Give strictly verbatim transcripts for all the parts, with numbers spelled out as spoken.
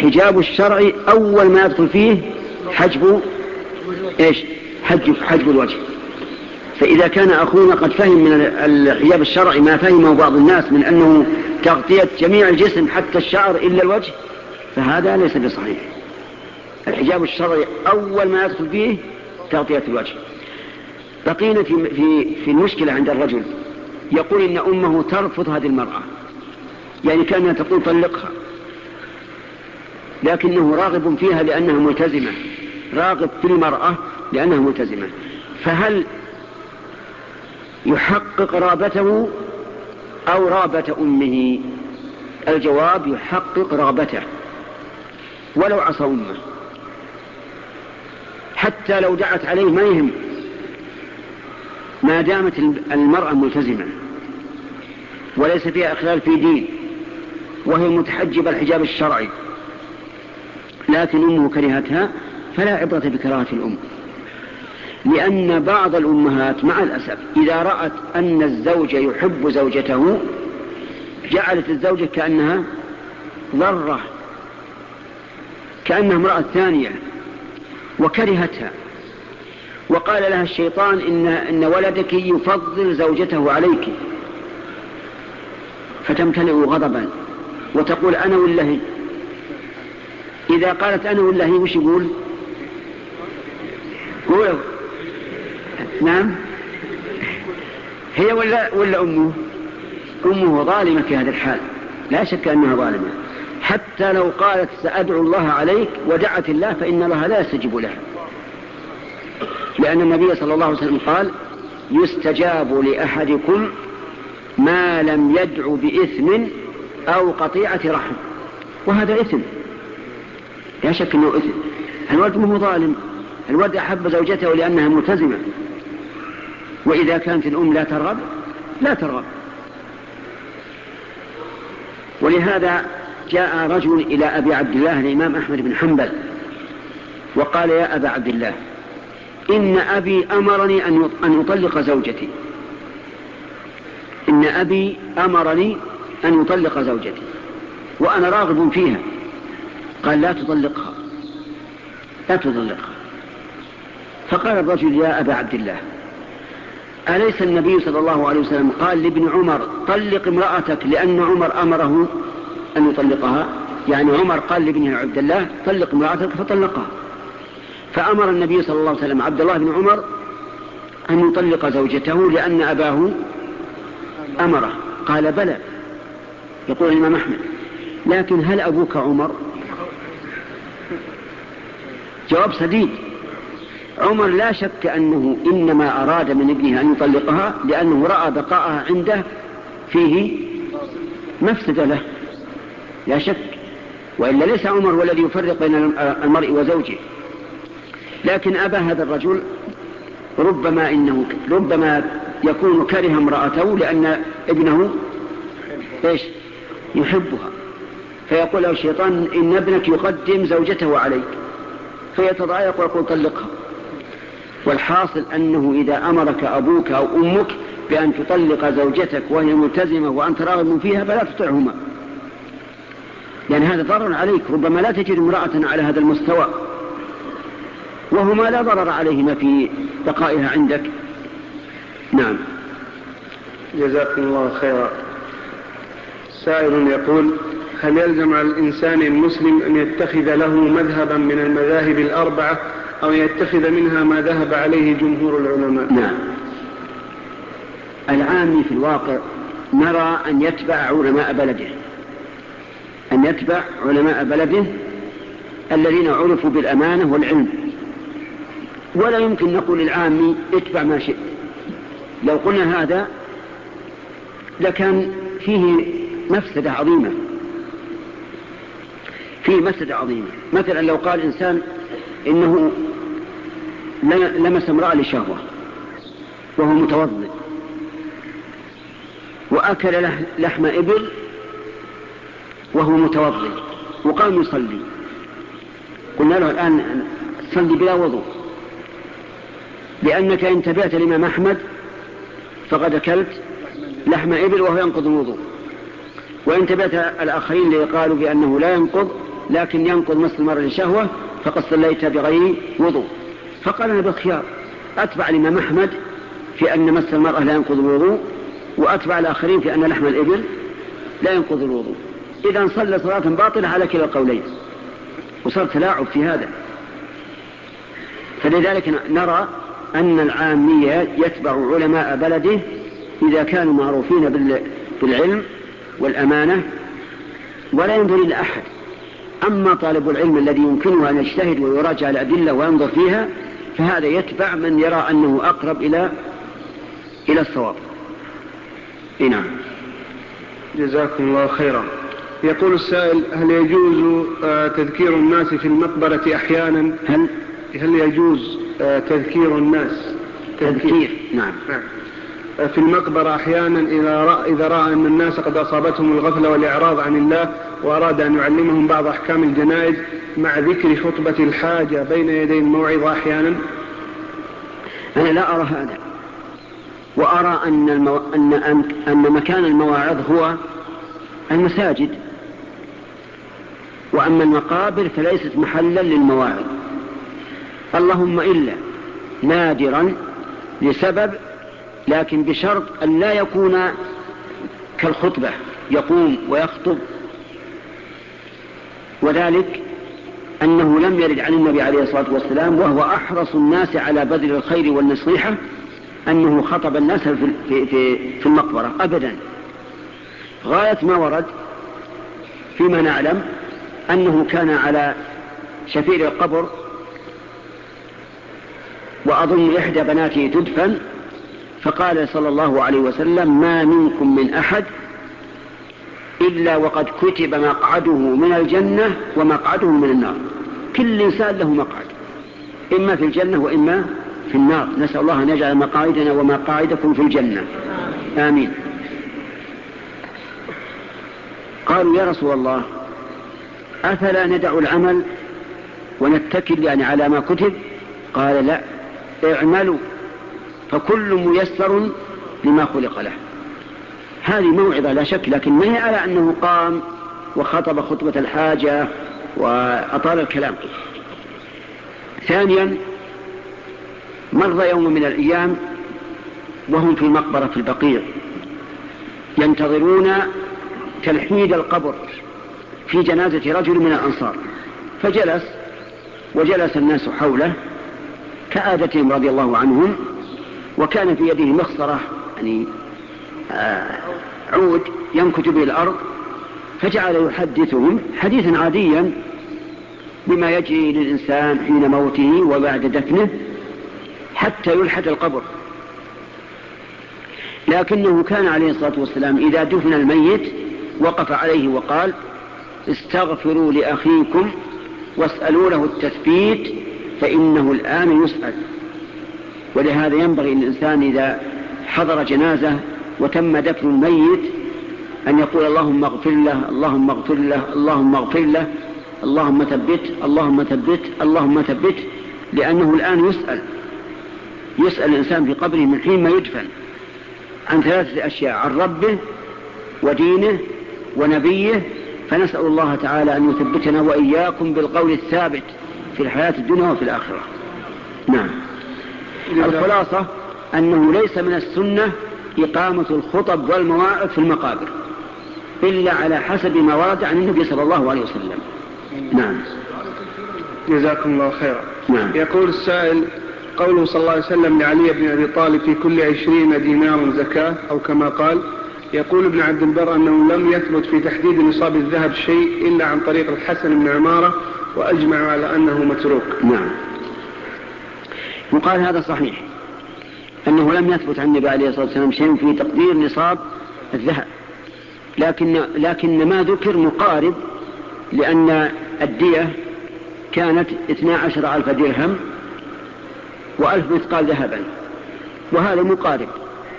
الحجاب الشرعي أول ما يدخل فيه حجب إيش؟ حجب, حجب الوجه. فإذا كان أخونا قد فهم من الحجاب الشرعي ما فهمه بعض الناس من أنه تغطية جميع الجسم حتى الشعر إلا الوجه، فهذا ليس بصحيح. الحجاب الشرعي أول ما يدخل فيه تغطية الوجه. بقينا في, في, في المشكلة عند الرجل، يقول إن أمه ترفض هذه المرأة، يعني كانها تقول طلقها، لكنه راغب فيها لأنها ملتزمة، راغب في المرأة لأنها ملتزمة، فهل يحقق رابته أو رابة أمه؟ الجواب يحقق رابته ولو عصى أمه، حتى لو دعت عليه ما يهم، ما دامت المرأة ملتزمة وليس فيها إخلال في دين وهي متحجبة الحجاب الشرعي، لكن أمه كرهتها، فلا عبرة بكراهة الأم. لأن بعض الأمهات مع الأسف إذا رأت أن الزوج يحب زوجته جعلت الزوجة كأنها ضرة، كأنها امرأة ثانية، وكرهتها، وقال لها الشيطان إن, إن ولدك يفضل زوجته عليك، فتمتلئ غضبا وتقول أنا والله. إذا قالت أنا والله وش يقول؟ هو نعم، هي ولا, ولا أمه؟ أمه ظالمة في هذا الحال، لا شك أنها ظالمة، حتى لو قالت سأدعو الله عليك ودعت الله فإن الله لا يستجيب لها، لأن النبي صلى الله عليه وسلم قال يستجاب لأحدكم ما لم يدعو بإثم أو قطيعة رحم، وهذا إثم لا شك أنه إثم. الولد مو ظالم، الولد أحب زوجته لأنها ملتزمة، وإذا كانت الأم لا ترغب لا ترغب. ولهذا جاء رجل إلى أبي عبد الله الإمام أحمد بن حنبل وقال يا أبا عبد الله إن أبي أمرني أن أطلق زوجتي، إن أبي أمرني أن يطلق زوجتي وأنا راغب فيها. قال لا تطلقها لا تطلقها. فقال الرجل يا أبا عبد الله أليس النبي صلى الله عليه وسلم قال لابن عمر طلق امرأتك لأن عمر أمره أن يطلقها؟ يعني عمر قال لابن عبد الله طلق امرأتك فطلقها، فأمر النبي صلى الله عليه وسلم عبد الله بن عمر أن يطلق زوجته لأن أباه أمره. قال بلى، يقول الإمام أحمد، لكن هل أبوك عمر؟ جواب سديد. عمر لا شك أنه إنما أراد من ابنه أن يطلقها لأنه رأى بقاءها عنده فيه مفسدة له، لا شك، وإلا ليس عمر هو الذي يفرق بين المرء وزوجه. لكن أبا هذا الرجل ربما إنه ربما يكون كره امرأته لأن ابنه إيش يحبها، فيقول له الشيطان إن ابنك يقدم زوجته عليك، فيتضايق ويقول طلقها. والحاصل أنه إذا أمرك أبوك أو أمك بأن تطلق زوجتك وهي ملتزمة وأنت راغب فيها فلا تطعهما، لأن هذا ضرر عليك، ربما لا تجد امرأة على هذا المستوى وهما لا ضرر عليهما في بقائها عندك. نعم. جزاكم الله خيرا. سائل يقول هل يلزم على الإنسان المسلم أن يتخذ له مذهبا من المذاهب الأربعة أو يتخذ منها ما ذهب عليه جمهور العلماء؟ نعم. العامي في الواقع نرى أن يتبع علماء بلده، أن يتبع علماء بلده الذين عرفوا بالأمانة والعلم، ولا يمكن نقول العامي اتبع ما شئت. لو قلنا هذا لكان فيه مفسدة عظيمة، فيه مفسدة عظيمة. مثلا لو قال إنسان إنه لمس امرأة لشهوة وهو متوضئ وأكل لحم إبل وهو متوضئ وقام يصلي، قلنا له الآن صلي بلا وضوء، لأنك إن تبعت الإمام أحمد فقد أكلت لحم إبل وهو ينقض الوضوء، وإن تبعت الآخرين اللي قالوا بأنه لا ينقض لكن ينقض مس المرأة لشهوة فقد صليت بغير وضوء. فقال أنا بالخيار، أتبع الإمام أحمد في أن مس المرأة لا ينقض الوضوء، وأتبع الآخرين في أن لحم الإبل لا ينقض الوضوء. إذا صلى صلاة باطلة على كلا القولين، وصار تلاعب في هذا. فلذلك نرى أن العامية يتبع علماء بلده إذا كانوا معروفين بالعلم والأمانة ولا ينظر إلى أحد. أما طالب العلم الذي يمكنه أن يجتهد ويراجع الأدلة وينظر فيها فهذا يتبع من يرى أنه أقرب إلى إلى الصواب. نعم. جزاكم الله خيرا. يقول السائل: هل يجوز تذكير الناس في المقبرة أحيانا؟ هل هل يجوز تذكير الناس تذكير نعم في المقبرة أحيانا إذا رأى, إذا رأى أن الناس قد أصابتهم الغفلة والإعراض عن الله وأراد أن يعلمهم بعض أحكام الجنائز مع ذكر خطبة الحاجة بين يدي الموعظة أحيانا؟ أنا لا أرى هذا، وأرى أن, المو... أن... أن... أن مكان المواعظ هو المساجد، وأما المقابر فليست محلا للمواعظ، اللهم إلا نادرا لسبب، لكن بشرط أن لا يكون كالخطبة يقوم ويخطب، وذلك أنه لم يرد عن النبي عليه الصلاة والسلام وهو أحرص الناس على بذل الخير والنصيحة أنه خطب الناس في, في, في, في المقبرة أبدا. غاية ما ورد فيما نعلم أنه كان على شفير القبر وأظن إحدى بناته تدفن، فقال صلى الله عليه وسلم: ما منكم من أحد إلا وقد كتب مقعده من الجنة ومقعده من النار. كل إنسان له مقعد، إما في الجنة وإما في النار. نسأل الله أن يجعل مقاعدنا ومقاعدكم في الجنة، آمين. قالوا: يا رسول الله، أفلا ندع العمل ونتكل يعني على ما كتب؟ قال: لا، اعملوا فكل ميسر لما خلق له. هذه موعظة لا شك، لكن ما هي على أنه قام وخطب خطبة الحاجة وأطال الكلام. ثانيا، مر يوم من الأيام وهم في المقبرة في البقيع ينتظرون تلحيد القبر في جنازة رجل من الأنصار، فجلس وجلس الناس حوله كعادتهم رضي الله عنهم، وكان في يده مخصرة يعني آه عود ينكت به الأرض، فجعل يحدثهم حديثا عاديا بما يجري للإنسان حين موته وبعد دفنه حتى يلحد القبر. لكنه كان عليه الصلاة والسلام إذا دفن الميت وقف عليه وقال: استغفروا لأخيكم واسألوا له التثبيت فإنه الآن يسأل. ولهذا ينبغي الإنسان إذا حضر جنازة وتم دفن الميت أن يقول: اللهم اغفر له، اللهم اغفر له، اللهم اغفر له، اللهم ثبت، اللهم ثبت، اللهم ثبت، لأنه الآن يسأل يسأل الإنسان في قبره من حين ما يدفن عن ثلاثة أشياء: عن ربه ودينه ونبيه. فنسأل الله تعالى أن يثبتنا وإياكم بالقول الثابت في الحياة الدنيا وفي الآخرة. نعم. الخلاصة أنه ليس من السنة إقامة الخطب والمواعظ في المقابر إلا على حسب ما ورد عن النبي صلى الله عليه وسلم. نعم. جزاكم الله خيرا. نعم. يقول السائل: قوله صلى الله عليه وسلم لعلي بن أبي طالب في كل عشرين دينار زكاة أو كما قال، يقول ابن عبد البر أنه لم يثبت في تحديد نصاب الذهب شيء إلا عن طريق الحسن بن عمارة، وأجمع على أنه متروك. نعم. وقال هذا صحيح، أنه لم يثبت عن النبي عليه الصلاة والسلام شيء في تقدير نصاب الذهب، لكن, لكن ما ذكر مقارب، لأن الدية كانت اثنا عشر ألف درهم وألف مثقال ذهبا، وهذا مقارب.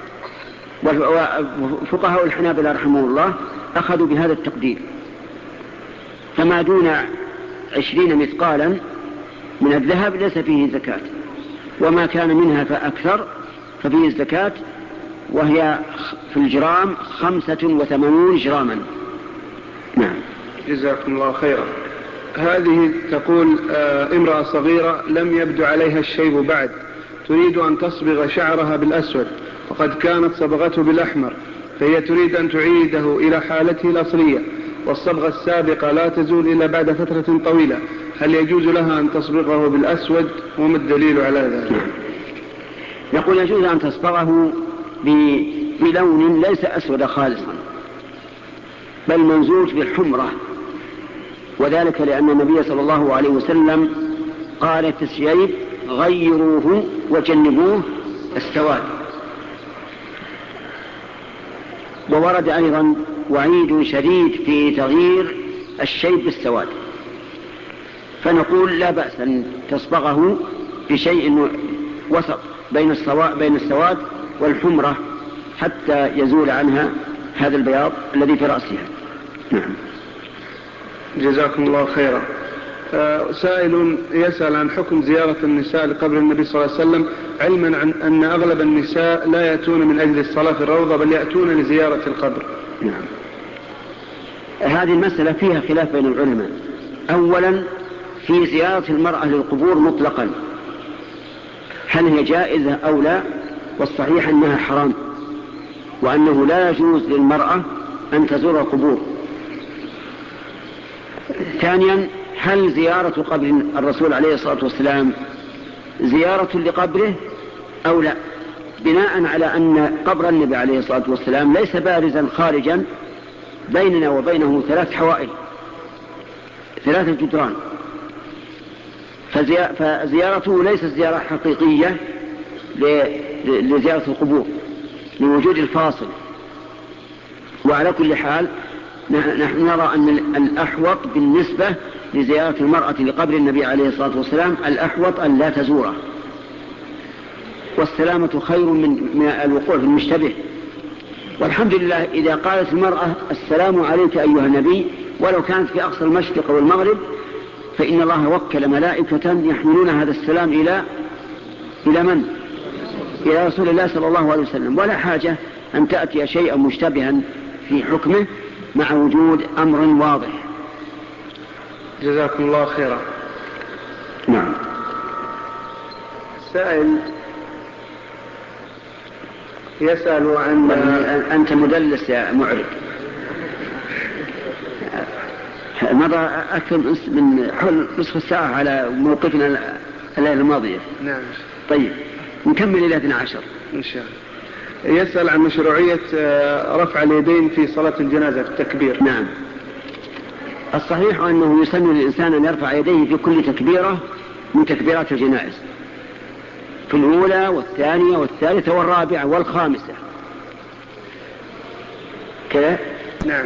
وفقهاء الحنابلة رحمه الله أخذوا بهذا التقدير، فما دون عشرين مثقالا من الذهب ليس فيه زكاة، وما كان منها فأكثر ففيه الزكاة، وهي في الجرام خمسة وثمانون جراما. نعم. جزاكم الله خيرا. هذه تقول آه امرأة صغيرة لم يبدو عليها الشيب بعد، تريد أن تصبغ شعرها بالأسود وقد كانت صبغته بالأحمر، فهي تريد أن تعيده إلى حالته الأصلية، والصبغة السابقة لا تزول إلا بعد فترة طويلة، هل يجوز لها أن تصبغه بالأسود وما الدليل على ذلك؟ يقول يجوز أن تصبغه بلون ليس أسود خالصا بل منزوج بالحمرة، وذلك لأن النبي صلى الله عليه وسلم قال في الشيب غيروه وجنبوه السواد. وورد أيضا وعيد شديد في تغيير الشيب بالسواد، فنقول لا بأس أن تصبغه بشيء وسط بين السواد, بين السواد والحمرة حتى يزول عنها هذا البياض الذي في رأسها. نعم. جزاكم الله خيرا. آه سائل يسأل عن حكم زيارة النساء لقبر النبي صلى الله عليه وسلم، علما عن أن أغلب النساء لا يأتون من أجل الصلاة في الروضة بل يأتون لزيارة القبر. نعم. هذه المسألة فيها خلاف بين العلماء. أولا في زيارة المرأة للقبور مطلقا هل هي جائزة أو لا؟ والصحيح أنها حرام، وأنه لا يجوز للمرأة أن تزور القبور. ثانيا هل زيارة قبر الرسول عليه الصلاة والسلام زيارة لقبره أو لا، بناء على أن قبر النبي عليه الصلاة والسلام ليس بارزا خارجا، بيننا وبينه ثلاث حوائل ثلاثة جدران، فزيارته ليست زيارة حقيقية لزيارة القبور لوجود الفاصل. وعلى كل حال نحن نرى أن الأحوط بالنسبة لزيارة المرأة لقبر النبي عليه الصلاة والسلام الأحوط أن لا تزوره، والسلامة خير من الوقوع في المشتبه. والحمد لله إذا قالت المرأة السلام عليك أيها النبي ولو كانت في أقصى المشرق والمغرب، فإن الله وكل ملائكة يحملون هذا السلام إلى إلى من؟ إلى رسول الله صلى الله عليه وسلم، ولا حاجة أن تأتي شيئا مشتبها في حكمه مع وجود أمر واضح. جزاكم الله خيرا. نعم. سائل يسأل عن أنت مدلس يا معرض، مضى أكثر من حول نصف الساعة على موقفنا الليلة الماضية. نعم. طيب نكمل إلى اثني عشر إن شاء الله. يسأل عن مشروعية رفع اليدين في صلاة الجنازة في التكبير. نعم. الصحيح أنه يسن للإنسان أن يرفع يديه في كل تكبيرة من تكبيرات الجنائز، في الأولى والثانية والثالثة والرابعة والخامسة كذا. نعم.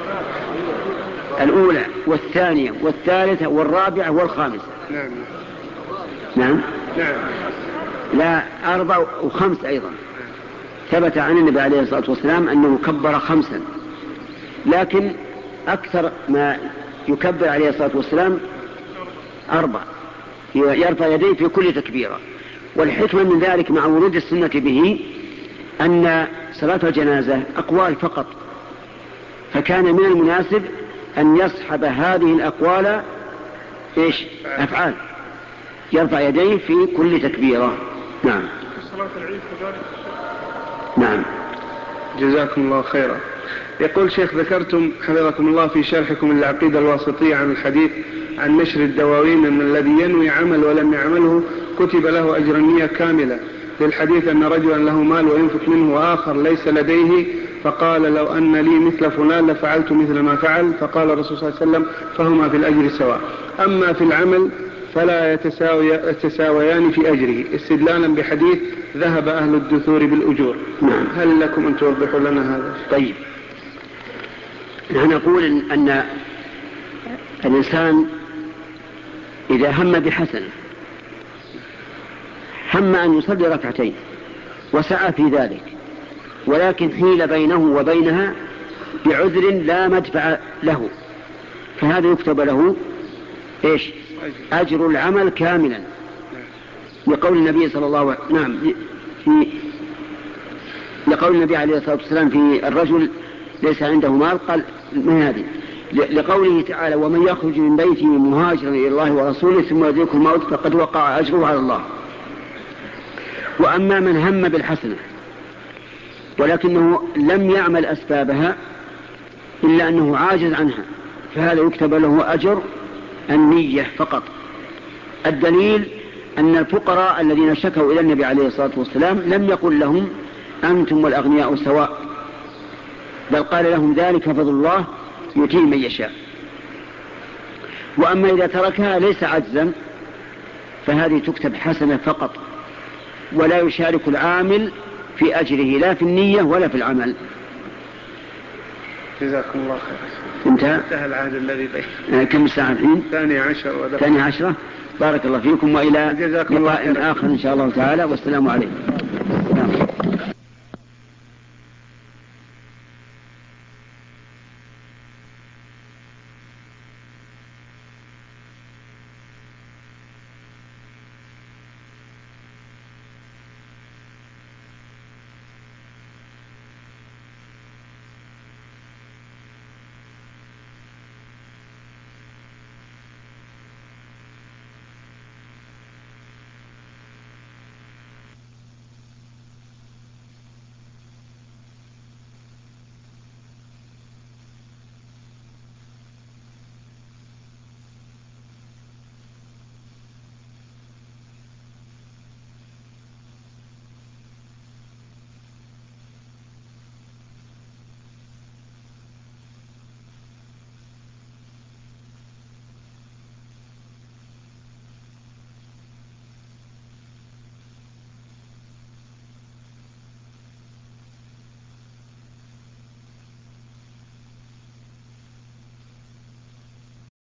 الأولى والثانية والثالثة والرابعة والخامسة. نعم. نعم. نعم. لا أربع وخمس أيضا. ثبت عن النبي عليه الصلاة والسلام أنه كبر خمسا، لكن أكثر ما يكبر عليه الصلاة والسلام أربع، يرفع يديه في كل تكبيرة. والحكمة من ذلك مع ورود السنة به أن صلاة الجنازة أقوال فقط، فكان من المناسب أن يصحب هذه الأقوال إيش؟ أفعال، يرفع يديه في كل تكبيرة. نعم. صلاة العيد كذلك. نعم. جزاكم الله خيرا. يقول شيخ ذكرتم حفظكم الله في شرحكم العقيدة الواسطية عن الحديث عن نشر الدواوين أن الذي ينوي عمل ولم يعمله كتب له أجر النية كاملة، للحديث أن رجلا له مال وينفق منه وآخر ليس لديه فقال لو أن لي مثل فلان لفعلت مثل ما فعل، فقال الرسول صلى الله عليه وسلم فهما في الأجر سواء، أما في العمل فلا يتساويان في أجره، استدلالا بحديث ذهب أهل الدثور بالأجور. نعم. هل لكم أن توضحوا لنا هذا؟ طيب، نحن نقول أن الإنسان إذا هم بحسنة، هم أن يصلي ركعتين وسعى في ذلك، ولكن حيل بينه وبينها بعذر لا مدفع له، فهذا يكتب له إيش؟ أجر العمل كاملا، لقول النبي صلى الله عليه وسلم. نعم. في لقول النبي عليه الصلاة والسلام في الرجل ليس عنده مال، قال من هذه؟ لقوله تعالى ومن يخرج من بيته مهاجرا إلى الله ورسوله ثم يدركه الموت فقد وقع أجره على الله. وأما من هم بالحسنة ولكنه لم يعمل أسبابها إلا أنه عاجز عنها فهذا يكتب له أجر النية فقط. الدليل أن الفقراء الذين شكوا إلى النبي عليه الصلاة والسلام لم يقل لهم أنتم والأغنياء سواء، بل قال لهم ذلك فضل الله يؤتيه من يشاء. وأما إذا تركها ليس عجزا فهذه تكتب حسنة فقط ولا يشارك العامل في أجره لا في النية ولا في العمل. جزاكم الله خير. انتهى انتهى العهد الذي بيننا. كم ساعة الحين؟ ثانية عشر. ثانية عشرة. بارك الله فيكم وإلى لقاء آخر إن شاء الله تعالى والسلام عليكم.